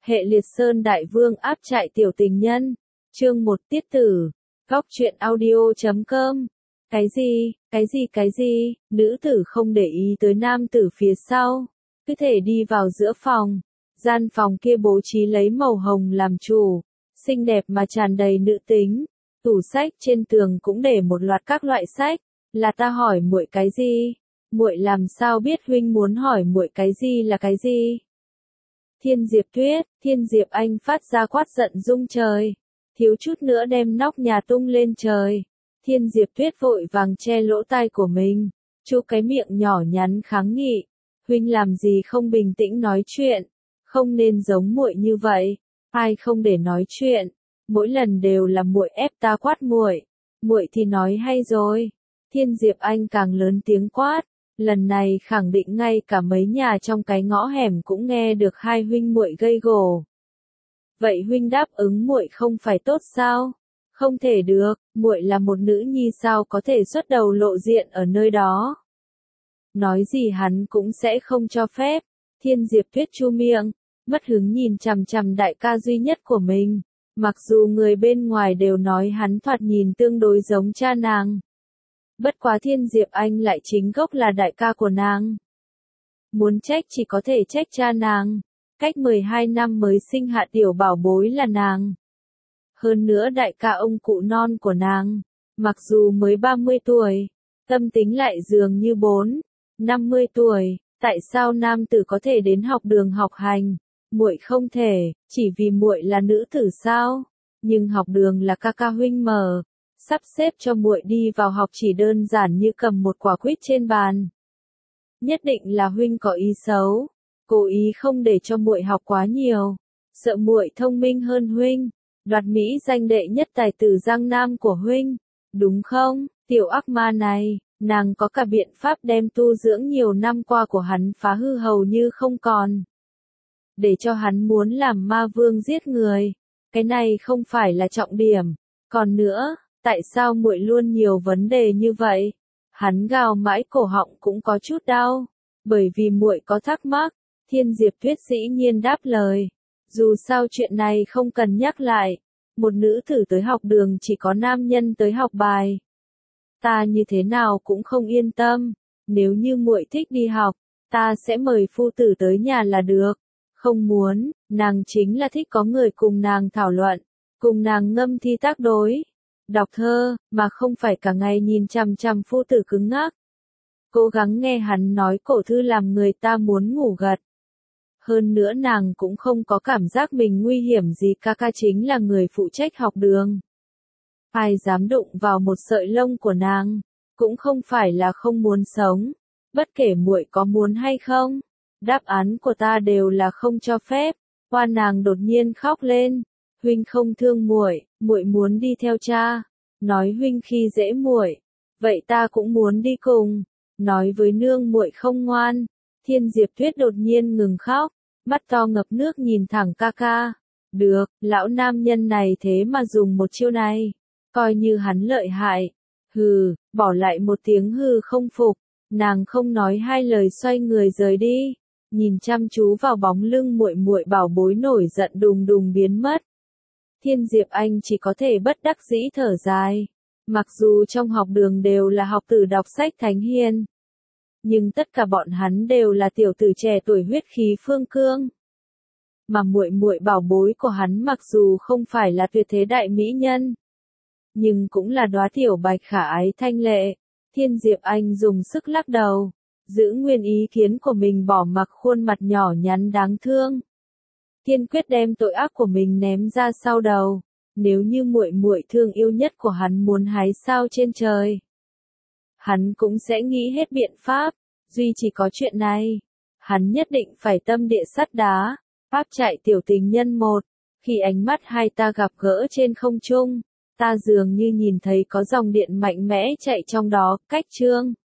Hệ Liệt Sơn Đại Vương áp trại tiểu tình nhân. Chương 1 tiết tử. Góc truyện audio.com. Cái gì, nữ tử không để ý tới nam tử phía sau. Cứ thể đi vào giữa phòng. Gian phòng kia bố trí lấy màu hồng làm chủ. Xinh đẹp mà tràn đầy nữ tính. Tủ sách trên tường cũng để một loạt các loại sách. Là ta hỏi muội cái gì? Muội làm sao biết huynh muốn hỏi muội cái gì là cái gì? Thiên Diệp Tuyết, Thiên Diệp Anh phát ra quát giận rung trời. Thiếu chút nữa đem nóc nhà tung lên trời. Thiên Diệp Tuyết vội vàng che lỗ tai của mình. Chu cái miệng nhỏ nhắn kháng nghị. Huynh làm gì không bình tĩnh nói chuyện. Không nên giống muội như vậy. Ai không để nói chuyện. Mỗi lần đều là muội ép ta quát muội. Muội thì nói hay rồi. Thiên Diệp Anh càng lớn tiếng quát. Lần này khẳng định ngay cả mấy nhà trong cái ngõ hẻm cũng nghe được hai huynh muội gây gổ. Vậy huynh đáp ứng muội không phải tốt sao? Không thể được, muội là một nữ nhi sao có thể xuất đầu lộ diện ở nơi đó. Nói gì hắn cũng sẽ không cho phép. Thiên Diệp Tuyết chu miệng, mất hứng nhìn chằm chằm đại ca duy nhất của mình. Mặc dù người bên ngoài đều nói hắn thoạt nhìn tương đối giống cha nàng. Bất quá Thiên Diệp Anh lại chính gốc là đại ca của nàng. Muốn trách chỉ có thể trách cha nàng. Cách 12 năm mới sinh hạ tiểu bảo bối là nàng. Hơn nữa đại ca ông cụ non của nàng. Mặc dù mới 30 tuổi. Tâm tính lại dường như 50 tuổi. Tại sao nam tử có thể đến học đường học hành? Muội không thể, chỉ vì muội là nữ tử sao? Nhưng học đường là ca ca huynh mở. Sắp xếp cho muội đi vào học chỉ đơn giản như cầm một quả quýt trên bàn. Nhất định là huynh có ý xấu, cố ý không để cho muội học quá nhiều, sợ muội thông minh hơn huynh, đoạt mỹ danh đệ nhất tài tử Giang Nam của huynh, đúng không? Tiểu ác ma này, nàng có cả biện pháp đem tu dưỡng nhiều năm qua của hắn phá hư hầu như không còn. Để cho hắn muốn làm ma vương giết người, cái này không phải là trọng điểm. Còn nữa, tại sao muội luôn nhiều vấn đề như vậy? Hắn gào mãi cổ họng cũng có chút đau, bởi vì muội có thắc mắc. Thiên Diệp Tuyết dĩ nhiên đáp lời, dù sao chuyện này không cần nhắc lại, một nữ tử tới học đường chỉ có nam nhân tới học bài. Ta như thế nào cũng không yên tâm, nếu như muội thích đi học, ta sẽ mời phu tử tới nhà là được. Không muốn, nàng chính là thích có người cùng nàng thảo luận, cùng nàng ngâm thi tác đối. Đọc thơ, mà không phải cả ngày nhìn chằm chằm phu tử cứng ngắc. Cố gắng nghe hắn nói cổ thư làm người ta muốn ngủ gật. Hơn nữa nàng cũng không có cảm giác mình nguy hiểm gì, ca ca chính là người phụ trách học đường. Ai dám đụng vào một sợi lông của nàng, cũng không phải là không muốn sống. Bất kể muội có muốn hay không, đáp án của ta đều là không cho phép. Hoa nàng đột nhiên khóc lên. Huynh không thương muội, muội muốn đi theo cha. Nói huynh khi dễ muội, vậy ta cũng muốn đi cùng. Nói với nương muội không ngoan. Thiên Diệp Tuyết đột nhiên ngừng khóc, mắt to ngập nước nhìn thẳng ca ca. Được, lão nam nhân này thế mà dùng một chiêu này, coi như hắn lợi hại. Hừ, bỏ lại một tiếng hừ không phục, nàng không nói hai lời xoay người rời đi, nhìn chăm chú vào bóng lưng muội muội bảo bối nổi giận đùng đùng biến mất. Thiên Diệp Anh chỉ có thể bất đắc dĩ thở dài. Mặc dù trong học đường đều là học tử đọc sách thánh hiền, nhưng tất cả bọn hắn đều là tiểu tử trẻ tuổi huyết khí phương cương. Mà muội muội bảo bối của hắn mặc dù không phải là tuyệt thế đại mỹ nhân, nhưng cũng là đóa tiểu bạch khả ái thanh lệ. Thiên Diệp Anh dùng sức lắc đầu, giữ nguyên ý kiến của mình, bỏ mặc khuôn mặt nhỏ nhắn đáng thương. Kiên quyết đem tội ác của mình ném ra sau đầu. Nếu như muội muội thương yêu nhất của hắn muốn hái sao trên trời, hắn cũng sẽ nghĩ hết biện pháp, duy chỉ có chuyện này, hắn nhất định phải tâm địa sắt đá. Pháp trại tiểu tình nhân 1, khi ánh mắt hai ta gặp gỡ trên không trung, ta dường như nhìn thấy có dòng điện mạnh mẽ chạy trong đó. Cách chương